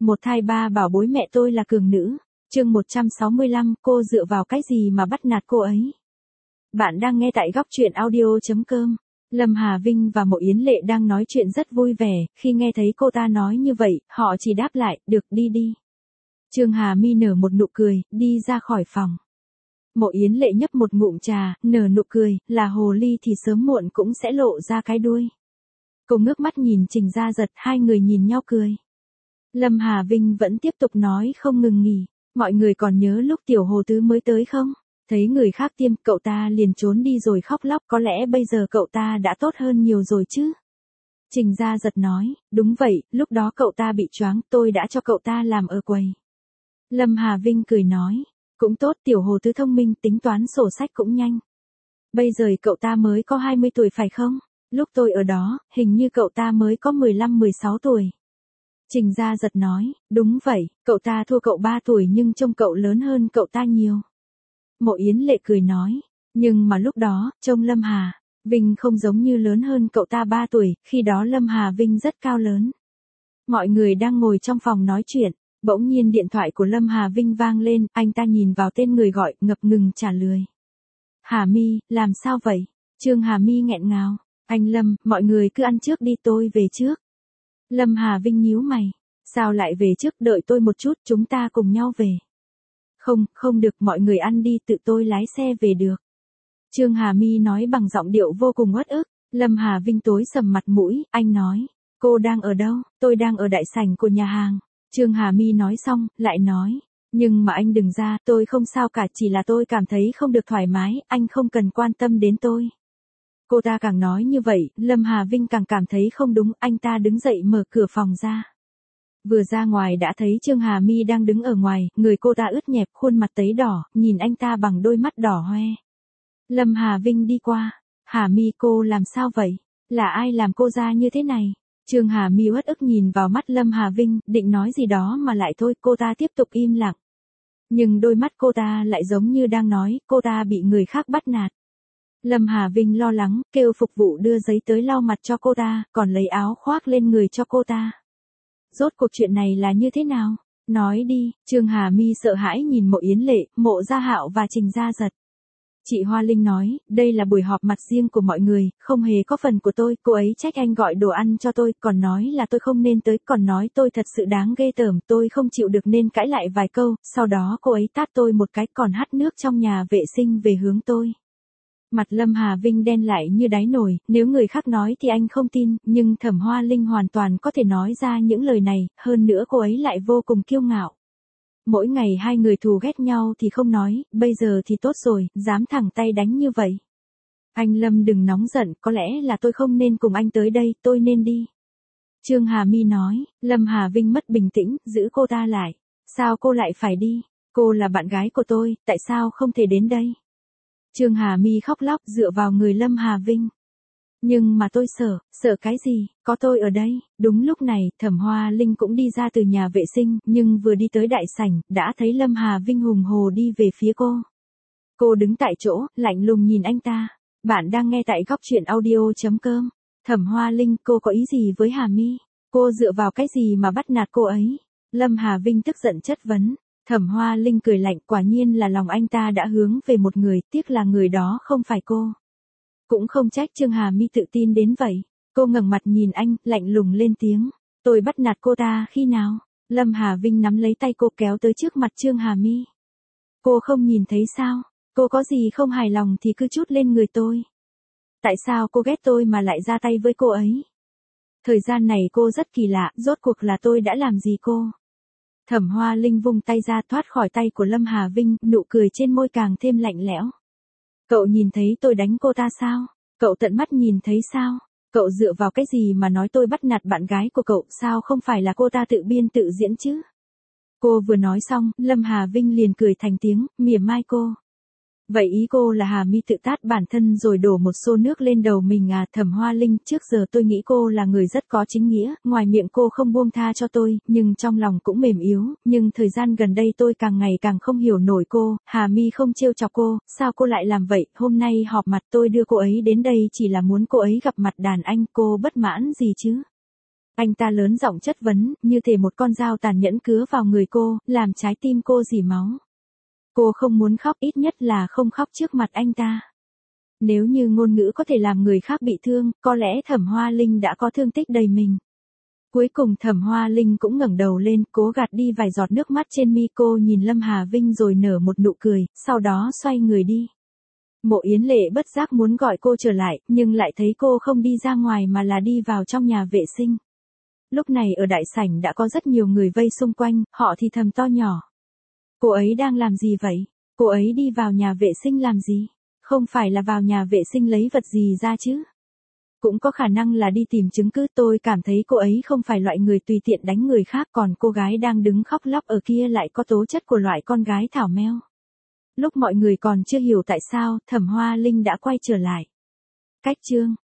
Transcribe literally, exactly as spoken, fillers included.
Một thai ba bảo bối mẹ tôi là cường nữ. Chương một trăm sáu mươi lăm, cô dựa vào cái gì mà bắt nạt cô ấy? Bạn đang nghe tại góc truyện audio chấm com. Lâm Hà Vinh và Mộ Yến Lệ đang nói chuyện rất vui vẻ, khi nghe thấy cô ta nói như vậy, họ chỉ đáp lại, được, đi đi. Trương Hà Mi nở một nụ cười, đi ra khỏi phòng. Mộ Yến Lệ nhấp một ngụm trà, nở nụ cười, là hồ ly thì sớm muộn cũng sẽ lộ ra cái đuôi. Cô ngước mắt nhìn Trình Gia Giật, hai người nhìn nhau cười. Lâm Hà Vinh vẫn tiếp tục nói không ngừng nghỉ, mọi người còn nhớ lúc Tiểu Hồ Tứ mới tới không? Thấy người khác tiêm, cậu ta liền trốn đi rồi khóc lóc, có lẽ bây giờ cậu ta đã tốt hơn nhiều rồi chứ? Trình Gia Giật nói, đúng vậy, lúc đó cậu ta bị choáng, tôi đã cho cậu ta làm ở quầy. Lâm Hà Vinh cười nói, cũng tốt, Tiểu Hồ Tứ thông minh, tính toán sổ sách cũng nhanh. Bây giờ cậu ta mới có hai mươi tuổi phải không? Lúc tôi ở đó, hình như cậu ta mới có mười lăm mười sáu tuổi. Trình Gia Giật nói, đúng vậy, cậu ta thua cậu ba tuổi nhưng trông cậu lớn hơn cậu ta nhiều. Mộ Yến Lệ cười nói, nhưng mà lúc đó, trông Lâm Hà Vinh không giống như lớn hơn cậu ta ba tuổi, khi đó Lâm Hà Vinh rất cao lớn. Mọi người đang ngồi trong phòng nói chuyện, bỗng nhiên điện thoại của Lâm Hà Vinh vang lên, anh ta nhìn vào tên người gọi, ngập ngừng trả lời. Hà Mi, làm sao vậy? Trương Hà Mi nghẹn ngào, anh Lâm, mọi người cứ ăn trước đi, tôi về trước. Lâm Hà Vinh nhíu mày, sao lại về trước, đợi tôi một chút, chúng ta cùng nhau về. Không, không được, mọi người ăn đi, tự tôi lái xe về được. Trương Hà Mi nói bằng giọng điệu vô cùng uất ức. Lâm Hà Vinh tối sầm mặt mũi, anh nói, cô đang ở đâu? Tôi đang ở đại sảnh của nhà hàng. Trương Hà Mi nói xong, lại nói, nhưng mà anh đừng ra, tôi không sao cả, chỉ là tôi cảm thấy không được thoải mái, anh không cần quan tâm đến tôi. Cô ta càng nói như vậy, Lâm Hà Vinh càng cảm thấy không đúng, anh ta đứng dậy mở cửa phòng ra. Vừa ra ngoài đã thấy Trương Hà Mi đang đứng ở ngoài, người cô ta ướt nhẹp, khuôn mặt tấy đỏ, nhìn anh ta bằng đôi mắt đỏ hoe. Lâm Hà Vinh đi qua, Hà Mi, cô làm sao vậy? Là ai làm cô ra như thế này? Trương Hà Mi uất ức nhìn vào mắt Lâm Hà Vinh, định nói gì đó mà lại thôi, cô ta tiếp tục im lặng. Nhưng đôi mắt cô ta lại giống như đang nói, cô ta bị người khác bắt nạt. Lâm Hà Vinh lo lắng, kêu phục vụ đưa giấy tới lau mặt cho cô ta, còn lấy áo khoác lên người cho cô ta. Rốt cuộc chuyện này là như thế nào? Nói đi. Trương Hà Mi sợ hãi nhìn Mộ Yến Lệ, Mộ Gia Hạo và Trình Gia Giật. Chị Hoa Linh nói, đây là buổi họp mặt riêng của mọi người, không hề có phần của tôi, cô ấy trách anh gọi đồ ăn cho tôi, còn nói là tôi không nên tới, còn nói tôi thật sự đáng ghê tởm, tôi không chịu được nên cãi lại vài câu, sau đó cô ấy tát tôi một cái, còn hắt nước trong nhà vệ sinh về hướng tôi. Mặt Lâm Hà Vinh đen lại như đáy nồi, nếu người khác nói thì anh không tin, nhưng Thẩm Hoa Linh hoàn toàn có thể nói ra những lời này, hơn nữa cô ấy lại vô cùng kiêu ngạo. Mỗi ngày hai người thù ghét nhau thì không nói, bây giờ thì tốt rồi, dám thẳng tay đánh như vậy. Anh Lâm đừng nóng giận, có lẽ là tôi không nên cùng anh tới đây, tôi nên đi. Trương Hà Mi nói, Lâm Hà Vinh mất bình tĩnh, giữ cô ta lại. Sao cô lại phải đi? Cô là bạn gái của tôi, tại sao không thể đến đây? Trương Hà Mi khóc lóc dựa vào người Lâm Hà Vinh. Nhưng mà tôi sợ, sợ cái gì, có tôi ở đây. Đúng lúc này, Thẩm Hoa Linh cũng đi ra từ nhà vệ sinh, nhưng vừa đi tới đại sảnh, đã thấy Lâm Hà Vinh hùng hồ đi về phía cô. Cô đứng tại chỗ, lạnh lùng nhìn anh ta. Bạn đang nghe tại góc truyện audio chấm com. Thẩm Hoa Linh, cô có ý gì với Hà Mi? Cô dựa vào cái gì mà bắt nạt cô ấy? Lâm Hà Vinh tức giận chất vấn. Thẩm Hoa Linh cười lạnh, quả nhiên là lòng anh ta đã hướng về một người, tiếc là người đó không phải cô. Cũng không trách Trương Hà Mi tự tin đến vậy. Cô ngẩng mặt nhìn anh, lạnh lùng lên tiếng. Tôi bắt nạt cô ta khi nào? Lâm Hà Vinh nắm lấy tay cô kéo tới trước mặt Trương Hà Mi. Cô không nhìn thấy sao? Cô có gì không hài lòng thì cứ trút lên người tôi. Tại sao cô ghét tôi mà lại ra tay với cô ấy? Thời gian này cô rất kỳ lạ, rốt cuộc là tôi đã làm gì cô? Thẩm Hoa Linh vung tay ra thoát khỏi tay của Lâm Hà Vinh, nụ cười trên môi càng thêm lạnh lẽo. Cậu nhìn thấy tôi đánh cô ta sao? Cậu tận mắt nhìn thấy sao? Cậu dựa vào cái gì mà nói tôi bắt nạt bạn gái của cậu, sao không phải là cô ta tự biên tự diễn chứ? Cô vừa nói xong, Lâm Hà Vinh liền cười thành tiếng, mỉa mai cô. Vậy ý cô là Hà Mi tự tát bản thân rồi đổ một xô nước lên đầu mình à? Thẩm Hoa Linh, trước giờ tôi nghĩ cô là người rất có chính nghĩa, ngoài miệng cô không buông tha cho tôi, nhưng trong lòng cũng mềm yếu, nhưng thời gian gần đây tôi càng ngày càng không hiểu nổi cô, Hà Mi không trêu chọc cô, sao cô lại làm vậy? Hôm nay họp mặt tôi đưa cô ấy đến đây chỉ là muốn cô ấy gặp mặt đàn anh, cô bất mãn gì chứ? Anh ta lớn giọng chất vấn, như thể một con dao tàn nhẫn cứa vào người cô, làm trái tim cô rỉ máu. Cô không muốn khóc, ít nhất là không khóc trước mặt anh ta. Nếu như ngôn ngữ có thể làm người khác bị thương, có lẽ Thẩm Hoa Linh đã có thương tích đầy mình. Cuối cùng Thẩm Hoa Linh cũng ngẩng đầu lên, cố gạt đi vài giọt nước mắt trên mi. Cô nhìn Lâm Hà Vinh rồi nở một nụ cười, sau đó xoay người đi. Mộ Yến Lệ bất giác muốn gọi cô trở lại, nhưng lại thấy cô không đi ra ngoài mà là đi vào trong nhà vệ sinh. Lúc này ở đại sảnh đã có rất nhiều người vây xung quanh, họ thì thầm to nhỏ. Cô ấy đang làm gì vậy? Cô ấy đi vào nhà vệ sinh làm gì? Không phải là vào nhà vệ sinh lấy vật gì ra chứ? Cũng có khả năng là đi tìm chứng cứ. Tôi cảm thấy cô ấy không phải loại người tùy tiện đánh người khác, còn cô gái đang đứng khóc lóc ở kia lại có tố chất của loại con gái thảo meo. Lúc mọi người còn chưa hiểu tại sao, Thẩm Hoa Linh đã quay trở lại. Cách chương